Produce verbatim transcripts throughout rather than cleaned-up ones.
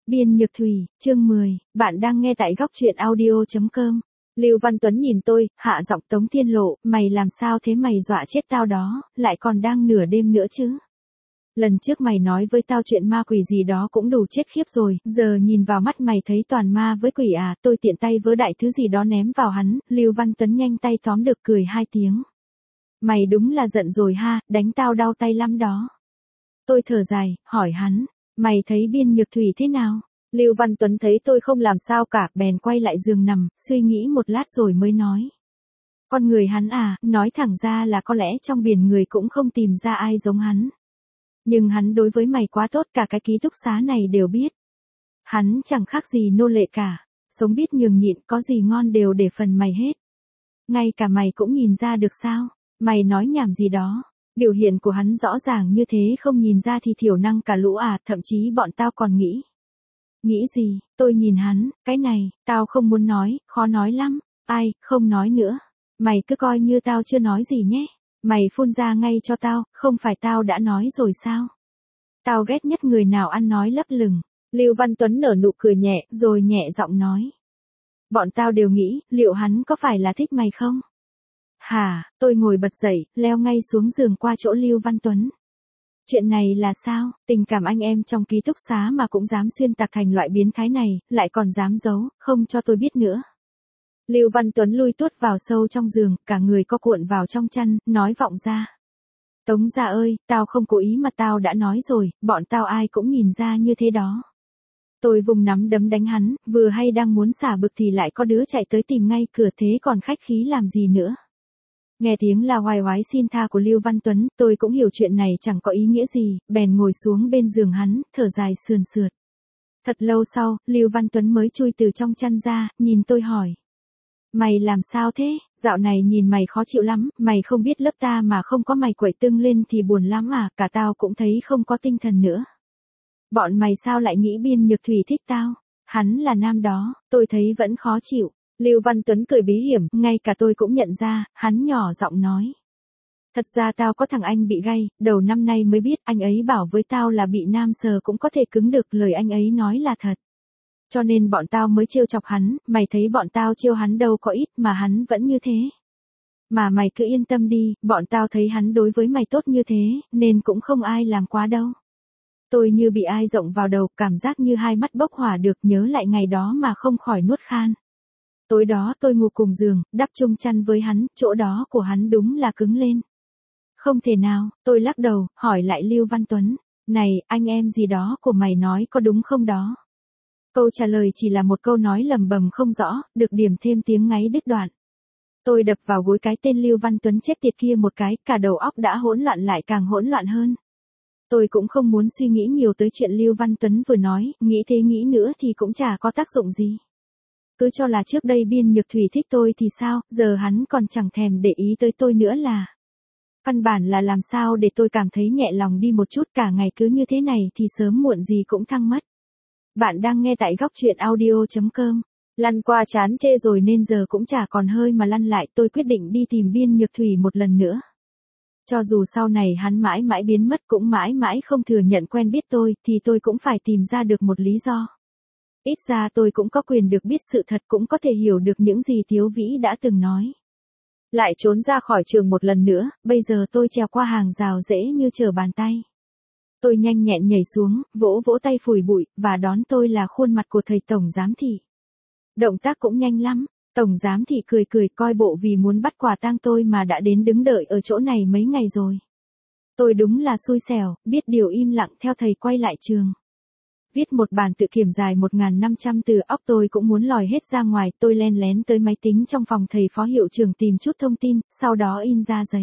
Biên Nhược Thủy, chương mười, bạn đang nghe tại góc truyện audio chấm com. Lưu Văn Tuấn nhìn tôi, hạ giọng Tống Thiên Lộ, mày làm sao thế, mày dọa chết tao đó, lại còn đang nửa đêm nữa chứ. Lần trước mày nói với tao chuyện ma quỷ gì đó cũng đủ chết khiếp rồi, giờ nhìn vào mắt mày thấy toàn ma với quỷ à, tôi tiện tay vớ đại thứ gì đó ném vào hắn, Lưu Văn Tuấn nhanh tay tóm được cười hai tiếng. Mày đúng là giận rồi ha, đánh tao đau tay lắm đó. Tôi thở dài, hỏi hắn, mày thấy Biên Nhược Thủy thế nào? Lưu Văn Tuấn thấy tôi không làm sao cả, bèn quay lại giường nằm, suy nghĩ một lát rồi mới nói. Con người hắn à, nói thẳng ra là có lẽ trong biển người cũng không tìm ra ai giống hắn. Nhưng hắn đối với mày quá tốt, cả cái ký túc xá này đều biết. Hắn chẳng khác gì nô lệ cả, sống biết nhường nhịn, có gì ngon đều để phần mày hết. Ngay cả mày cũng nhìn ra được sao? Mày nói nhảm gì đó? Biểu hiện của hắn rõ ràng như thế không nhìn ra thì thiểu năng cả lũ à, thậm chí bọn tao còn nghĩ. Nghĩ gì? Tôi nhìn hắn, cái này, tao không muốn nói, khó nói lắm. Ai, không nói nữa. Mày cứ coi như tao chưa nói gì nhé. Mày phun ra ngay cho tao, không phải tao đã nói rồi sao? Tao ghét nhất người nào ăn nói lấp lửng. Lưu Văn Tuấn nở nụ cười nhẹ, rồi nhẹ giọng nói. Bọn tao đều nghĩ, liệu hắn có phải là thích mày không? Hả, tôi ngồi bật dậy, leo ngay xuống giường qua chỗ Lưu Văn Tuấn. Chuyện này là sao, tình cảm anh em trong ký túc xá mà cũng dám xuyên tạc thành loại biến thái này, lại còn dám giấu, không cho tôi biết nữa. Lưu Văn Tuấn lui tuốt vào sâu trong giường, cả người co cuộn vào trong chăn, nói vọng ra. Tống gia ơi, tao không cố ý mà tao đã nói rồi, bọn tao ai cũng nhìn ra như thế đó. Tôi vùng nắm đấm đánh hắn, vừa hay đang muốn xả bực thì lại có đứa chạy tới tìm ngay cửa, thế còn khách khí làm gì nữa. Nghe tiếng la oai oái xin tha của Lưu Văn Tuấn, tôi cũng hiểu chuyện này chẳng có ý nghĩa gì, bèn ngồi xuống bên giường hắn, thở dài sườn sượt. Thật lâu sau, Lưu Văn Tuấn mới chui từ trong chăn ra, nhìn tôi hỏi. Mày làm sao thế, dạo này nhìn mày khó chịu lắm, mày không biết lớp ta mà không có mày quậy tưng lên thì buồn lắm à, cả tao cũng thấy không có tinh thần nữa. Bọn mày sao lại nghĩ Biên Nhược Thủy thích tao, hắn là nam đó, tôi thấy vẫn khó chịu. Lưu Văn Tuấn cười bí hiểm, ngay cả tôi cũng nhận ra, hắn nhỏ giọng nói. Thật ra tao có thằng anh bị gay, đầu năm nay mới biết, anh ấy bảo với tao là bị nam sờ cũng có thể cứng được, lời anh ấy nói là thật. Cho nên bọn tao mới trêu chọc hắn, mày thấy bọn tao trêu hắn đâu có ít mà hắn vẫn như thế. Mà mày cứ yên tâm đi, bọn tao thấy hắn đối với mày tốt như thế, nên cũng không ai làm quá đâu. Tôi như bị ai rộng vào đầu, cảm giác như hai mắt bốc hỏa được, nhớ lại ngày đó mà không khỏi nuốt khan. Tối đó tôi ngủ cùng giường, đắp chung chăn với hắn, chỗ đó của hắn đúng là cứng lên. Không thể nào, tôi lắc đầu, hỏi lại Lưu Văn Tuấn, này, anh em gì đó của mày nói có đúng không đó? Câu trả lời chỉ là một câu nói lầm bầm không rõ, được điểm thêm tiếng ngáy đứt đoạn. Tôi đập vào gối cái tên Lưu Văn Tuấn chết tiệt kia một cái, cả đầu óc đã hỗn loạn lại càng hỗn loạn hơn. Tôi cũng không muốn suy nghĩ nhiều tới chuyện Lưu Văn Tuấn vừa nói, nghĩ thế nghĩ nữa thì cũng chả có tác dụng gì. Cứ cho là trước đây Biên Nhược Thủy thích tôi thì sao, giờ hắn còn chẳng thèm để ý tới tôi nữa là. Căn bản là làm sao để tôi cảm thấy nhẹ lòng đi một chút, cả ngày cứ như thế này thì sớm muộn gì cũng thăng mất. Bạn đang nghe tại góc truyện audio chấm com. Lăn qua chán chê rồi nên giờ cũng chả còn hơi mà lăn lại, tôi quyết định đi tìm Biên Nhược Thủy một lần nữa. Cho dù sau này hắn mãi mãi biến mất, cũng mãi mãi không thừa nhận quen biết tôi, thì tôi cũng phải tìm ra được một lý do. Ít ra tôi cũng có quyền được biết sự thật, cũng có thể hiểu được những gì Tiếu Vĩ đã từng nói. Lại trốn ra khỏi trường một lần nữa, bây giờ tôi trèo qua hàng rào dễ như trở bàn tay. Tôi nhanh nhẹn nhảy xuống, vỗ vỗ tay phủi bụi, và đón tôi là khuôn mặt của thầy tổng giám thị. Động tác cũng nhanh lắm, tổng giám thị cười cười, coi bộ vì muốn bắt quả tang tôi mà đã đến đứng đợi ở chỗ này mấy ngày rồi. Tôi đúng là xui xẻo, biết điều im lặng theo thầy quay lại trường. Viết một bản tự kiểm dài một nghìn năm trăm từ, óc tôi cũng muốn lòi hết ra ngoài, tôi len lén tới máy tính trong phòng thầy phó hiệu trưởng tìm chút thông tin, sau đó in ra giấy.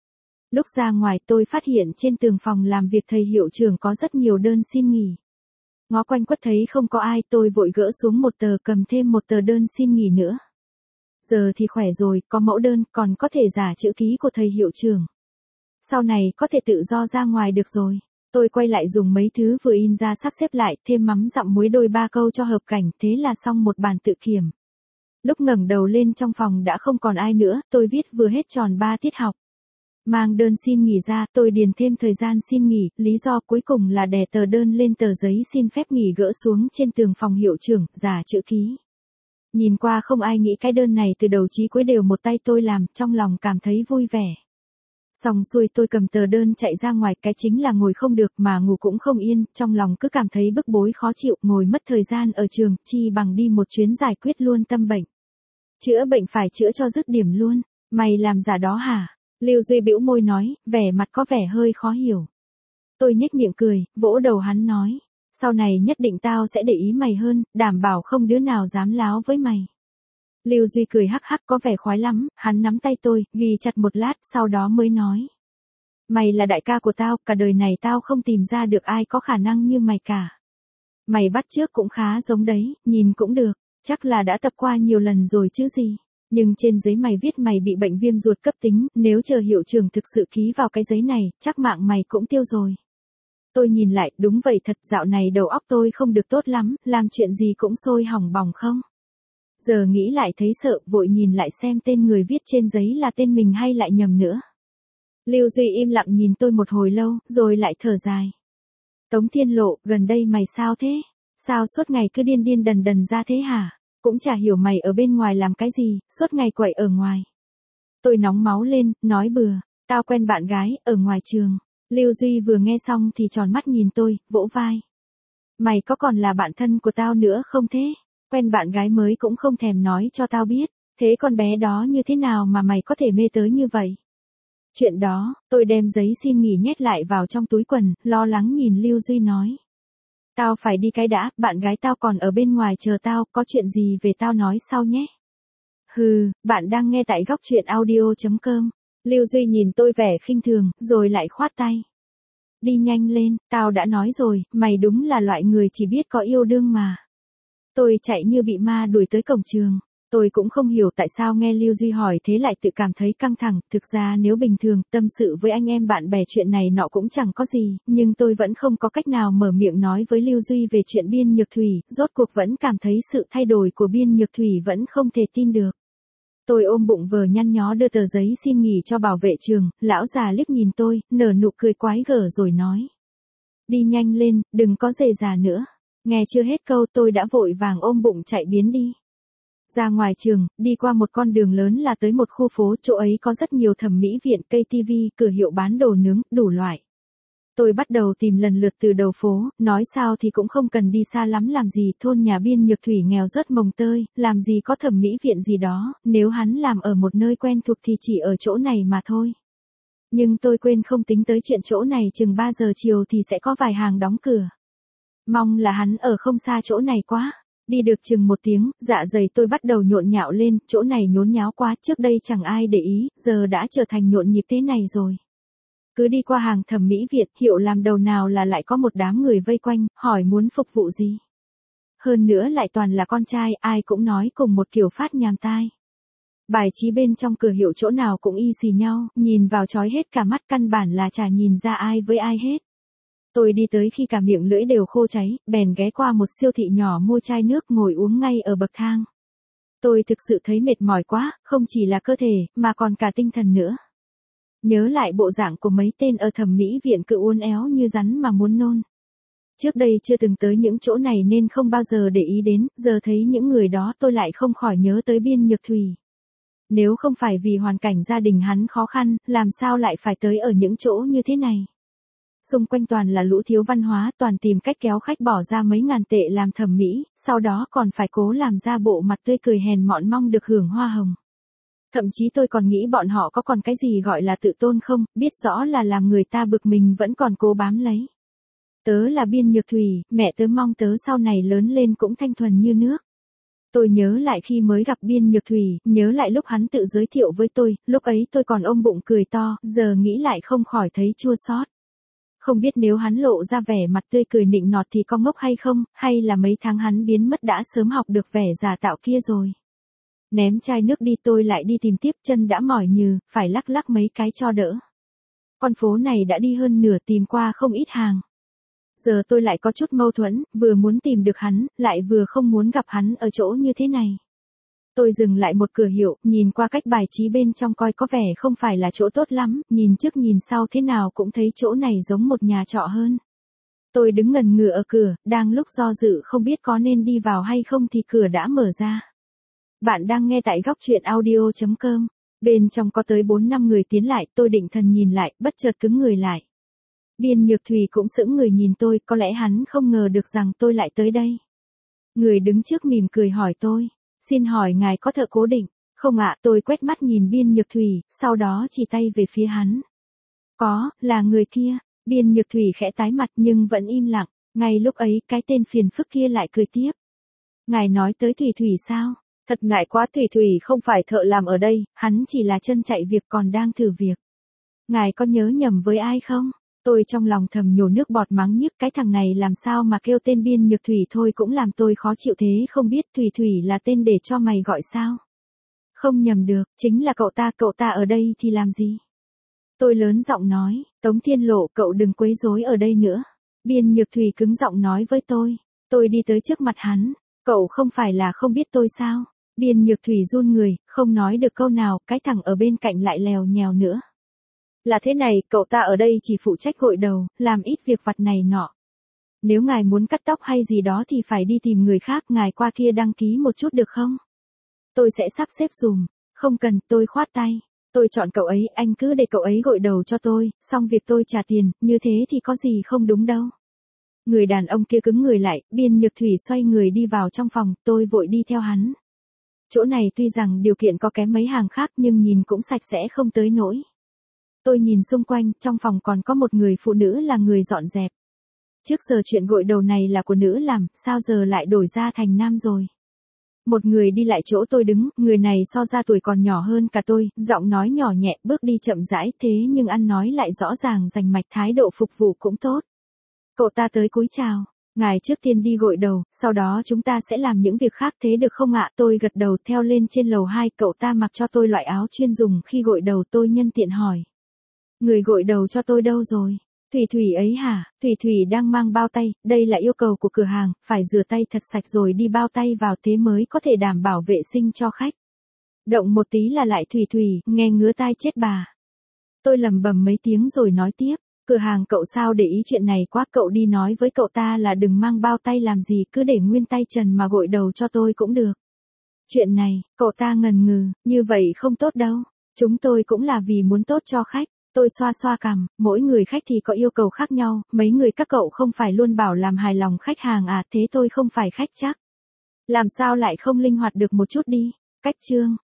Lúc ra ngoài tôi phát hiện trên tường phòng làm việc thầy hiệu trưởng có rất nhiều đơn xin nghỉ. Ngó quanh quất thấy không có ai, tôi vội gỡ xuống một tờ, cầm thêm một tờ đơn xin nghỉ nữa. Giờ thì khỏe rồi, có mẫu đơn, còn có thể giả chữ ký của thầy hiệu trưởng. Sau này có thể tự do ra ngoài được rồi. Tôi quay lại dùng mấy thứ vừa in ra sắp xếp lại, thêm mắm dặm muối đôi ba câu cho hợp cảnh, thế là xong một bản tự kiểm. Lúc ngẩng đầu lên trong phòng đã không còn ai nữa, tôi viết vừa hết tròn ba tiết học. Mang đơn xin nghỉ ra, tôi điền thêm thời gian xin nghỉ, lý do cuối cùng là đè tờ đơn lên tờ giấy xin phép nghỉ gỡ xuống trên tường phòng hiệu trưởng, giả chữ ký. Nhìn qua không ai nghĩ cái đơn này từ đầu chí cuối đều một tay tôi làm, trong lòng cảm thấy vui vẻ. Xong xuôi tôi cầm tờ đơn chạy ra ngoài, cái chính là ngồi không được mà ngủ cũng không yên, trong lòng cứ cảm thấy bức bối khó chịu, ngồi mất thời gian ở trường, chi bằng đi một chuyến giải quyết luôn tâm bệnh. Chữa bệnh phải chữa cho dứt điểm luôn, mày làm giả đó hả? Lưu Duy bĩu môi nói, vẻ mặt có vẻ hơi khó hiểu. Tôi nhếch miệng cười, vỗ đầu hắn nói, sau này nhất định tao sẽ để ý mày hơn, đảm bảo không đứa nào dám láo với mày. Lưu Duy cười hắc hắc có vẻ khoái lắm, hắn nắm tay tôi, ghi chặt một lát, sau đó mới nói. Mày là đại ca của tao, cả đời này tao không tìm ra được ai có khả năng như mày cả. Mày bắt chước cũng khá giống đấy, nhìn cũng được, chắc là đã tập qua nhiều lần rồi chứ gì. Nhưng trên giấy mày viết mày bị bệnh viêm ruột cấp tính, nếu chờ hiệu trưởng thực sự ký vào cái giấy này, chắc mạng mày cũng tiêu rồi. Tôi nhìn lại, đúng vậy thật, dạo này đầu óc tôi không được tốt lắm, làm chuyện gì cũng sôi hỏng bỏng không. Giờ nghĩ lại thấy sợ, vội nhìn lại xem tên người viết trên giấy là tên mình hay lại nhầm nữa. Lưu Duy im lặng nhìn tôi một hồi lâu, rồi lại thở dài. Tống Thiên Lộ, gần đây mày sao thế? Sao suốt ngày cứ điên điên đần đần ra thế hả? Cũng chả hiểu mày ở bên ngoài làm cái gì, suốt ngày quậy ở ngoài. Tôi nóng máu lên, nói bừa, tao quen bạn gái, ở ngoài trường. Lưu Duy vừa nghe xong thì tròn mắt nhìn tôi, vỗ vai. Mày có còn là bạn thân của tao nữa không thế? Quen bạn gái mới cũng không thèm nói cho tao biết, thế con bé đó như thế nào mà mày có thể mê tới như vậy? Chuyện đó, tôi đem giấy xin nghỉ nhét lại vào trong túi quần, lo lắng nhìn Lưu Duy nói. Tao phải đi cái đã, bạn gái tao còn ở bên ngoài chờ tao, có chuyện gì về tao nói sau nhé. Hừ, bạn đang nghe tại góc truyện audio chấm com. Lưu Duy nhìn tôi vẻ khinh thường, rồi lại khoát tay. Đi nhanh lên, tao đã nói rồi, mày đúng là loại người chỉ biết có yêu đương mà. Tôi chạy như bị ma đuổi tới cổng trường. Tôi cũng không hiểu tại sao nghe Lưu Duy hỏi thế lại tự cảm thấy căng thẳng, thực ra nếu bình thường, tâm sự với anh em bạn bè chuyện này nọ cũng chẳng có gì, nhưng tôi vẫn không có cách nào mở miệng nói với Lưu Duy về chuyện Biên Nhược Thủy, rốt cuộc vẫn cảm thấy sự thay đổi của Biên Nhược Thủy vẫn không thể tin được. Tôi ôm bụng vờ nhăn nhó đưa tờ giấy xin nghỉ cho bảo vệ trường, lão già liếc nhìn tôi, nở nụ cười quái gở rồi nói. Đi nhanh lên, đừng có rề rà nữa. Nghe chưa hết câu tôi đã vội vàng ôm bụng chạy biến đi. Ra ngoài trường, đi qua một con đường lớn là tới một khu phố, chỗ ấy có rất nhiều thẩm mỹ viện, cây tivi, cửa hiệu bán đồ nướng, đủ loại. Tôi bắt đầu tìm lần lượt từ đầu phố, nói sao thì cũng không cần đi xa lắm làm gì, thôn nhà Biên Nhược Thủy nghèo rớt mồng tơi, làm gì có thẩm mỹ viện gì đó, nếu hắn làm ở một nơi quen thuộc thì chỉ ở chỗ này mà thôi. Nhưng tôi quên không tính tới chuyện chỗ này chừng ba giờ chiều thì sẽ có vài hàng đóng cửa. Mong là hắn ở không xa chỗ này quá. Đi được chừng một tiếng, dạ dày tôi bắt đầu nhộn nhạo lên, chỗ này nhốn nháo quá, trước đây chẳng ai để ý, giờ đã trở thành nhộn nhịp thế này rồi. Cứ đi qua hàng thẩm mỹ Việt, hiệu làm đầu nào là lại có một đám người vây quanh, hỏi muốn phục vụ gì. Hơn nữa lại toàn là con trai, ai cũng nói cùng một kiểu phát nhàm tai. Bài trí bên trong cửa hiệu chỗ nào cũng y xì nhau, nhìn vào chói hết cả mắt, căn bản là chả nhìn ra ai với ai hết. Tôi đi tới khi cả miệng lưỡi đều khô cháy, bèn ghé qua một siêu thị nhỏ mua chai nước ngồi uống ngay ở bậc thang. Tôi thực sự thấy mệt mỏi quá, không chỉ là cơ thể, mà còn cả tinh thần nữa. Nhớ lại bộ dạng của mấy tên ở thẩm mỹ viện cứ uốn éo như rắn mà muốn nôn. Trước đây chưa từng tới những chỗ này nên không bao giờ để ý đến, giờ thấy những người đó tôi lại không khỏi nhớ tới Biên Nhược Thủy. Nếu không phải vì hoàn cảnh gia đình hắn khó khăn, làm sao lại phải tới ở những chỗ như thế này. Xung quanh toàn là lũ thiếu văn hóa, toàn tìm cách kéo khách bỏ ra mấy ngàn tệ làm thẩm mỹ, sau đó còn phải cố làm ra bộ mặt tươi cười hèn mọn mong được hưởng hoa hồng. Thậm chí tôi còn nghĩ bọn họ có còn cái gì gọi là tự tôn không, biết rõ là làm người ta bực mình vẫn còn cố bám lấy. Tớ là Biên Nhược Thủy, mẹ tớ mong tớ sau này lớn lên cũng thanh thuần như nước. Tôi nhớ lại khi mới gặp Biên Nhược Thủy, nhớ lại lúc hắn tự giới thiệu với tôi, lúc ấy tôi còn ôm bụng cười to, giờ nghĩ lại không khỏi thấy chua xót. Không biết nếu hắn lộ ra vẻ mặt tươi cười nịnh nọt thì có ngốc hay không, hay là mấy tháng hắn biến mất đã sớm học được vẻ giả tạo kia rồi. Ném chai nước đi tôi lại đi tìm tiếp, chân đã mỏi nhừ, phải lắc lắc mấy cái cho đỡ. Con phố này đã đi hơn nửa tìm qua không ít hàng. Giờ tôi lại có chút mâu thuẫn, vừa muốn tìm được hắn, lại vừa không muốn gặp hắn ở chỗ như thế này. Tôi dừng lại một cửa hiệu, nhìn qua cách bài trí bên trong coi có vẻ không phải là chỗ tốt lắm, nhìn trước nhìn sau thế nào cũng thấy chỗ này giống một nhà trọ hơn. Tôi đứng ngần ngừ ở cửa, đang lúc do dự không biết có nên đi vào hay không thì cửa đã mở ra. Bạn đang nghe tại góc truyện audio chấm com. Bên trong có tới bốn năm người tiến lại, tôi định thần nhìn lại, bất chợt cứng người lại. Biên Nhược Thủy cũng sững người nhìn tôi, có lẽ hắn không ngờ được rằng tôi lại tới đây. Người đứng trước mỉm cười hỏi tôi, xin hỏi ngài có thợ cố định? Không ạ, tôi quét mắt nhìn Biên Nhược Thủy, sau đó chỉ tay về phía hắn. Có, là người kia. Biên Nhược Thủy khẽ tái mặt nhưng vẫn im lặng, ngay lúc ấy cái tên phiền phức kia lại cười tiếp. Ngài nói tới Thủy Thủy sao? Thật ngại quá, Thủy Thủy không phải thợ làm ở đây, hắn chỉ là chân chạy việc còn đang thử việc. Ngài có nhớ nhầm với ai không? Tôi trong lòng thầm nhổ nước bọt mắng nhức, cái thằng này làm sao mà kêu tên Biên Nhược Thủy thôi cũng làm tôi khó chịu thế, không biết Thủy Thủy là tên để cho mày gọi sao? Không nhầm được, chính là cậu ta, cậu ta ở đây thì làm gì? Tôi lớn giọng nói, Tống Thiên Lộ, cậu đừng quấy rối ở đây nữa. Biên Nhược Thủy cứng giọng nói với tôi. Tôi đi tới trước mặt hắn, cậu không phải là không biết tôi sao? Biên Nhược Thủy run người, không nói được câu nào, cái thằng ở bên cạnh lại lèo nhèo nữa. Là thế này, cậu ta ở đây chỉ phụ trách gội đầu, làm ít việc vặt này nọ. Nếu ngài muốn cắt tóc hay gì đó thì phải đi tìm người khác, ngài qua kia đăng ký một chút được không? Tôi sẽ sắp xếp dùm. Không cần, tôi khoát tay. Tôi chọn cậu ấy, anh cứ để cậu ấy gội đầu cho tôi, xong việc tôi trả tiền, như thế thì có gì không đúng đâu. Người đàn ông kia cứng người lại, Biên Nhược Thủy xoay người đi vào trong phòng, tôi vội đi theo hắn. Chỗ này tuy rằng điều kiện có kém mấy hàng khác nhưng nhìn cũng sạch sẽ không tới nỗi. Tôi nhìn xung quanh, trong phòng còn có một người phụ nữ là người dọn dẹp. Trước giờ chuyện gội đầu này là của nữ làm, sao giờ lại đổi ra thành nam rồi? Một người đi lại chỗ tôi đứng, người này so ra tuổi còn nhỏ hơn cả tôi, giọng nói nhỏ nhẹ, bước đi chậm rãi, thế nhưng ăn nói lại rõ ràng rành mạch, thái độ phục vụ cũng tốt. Cậu ta tới cúi chào, ngài trước tiên đi gội đầu, sau đó chúng ta sẽ làm những việc khác thế được không ạ? Tôi gật đầu theo lên trên lầu hai, cậu ta mặc cho tôi loại áo chuyên dùng khi gội đầu, tôi nhân tiện hỏi. Người gội đầu cho tôi đâu rồi? Thủy Thủy ấy hả? Thủy Thủy đang mang bao tay, đây là yêu cầu của cửa hàng, phải rửa tay thật sạch rồi đi bao tay vào thế mới có thể đảm bảo vệ sinh cho khách. Động một tí là lại Thủy Thủy, nghe ngứa tai chết bà. Tôi lầm bầm mấy tiếng rồi nói tiếp, cửa hàng cậu sao để ý chuyện này quá, cậu đi nói với cậu ta là đừng mang bao tay làm gì, cứ để nguyên tay trần mà gội đầu cho tôi cũng được. Chuyện này, cậu ta ngần ngừ, như vậy không tốt đâu, chúng tôi cũng là vì muốn tốt cho khách. Tôi xoa xoa cằm, mỗi người khách thì có yêu cầu khác nhau, mấy người các cậu không phải luôn bảo làm hài lòng khách hàng à, thế tôi không phải khách chắc. Làm sao lại không linh hoạt được một chút đi? Cách chương.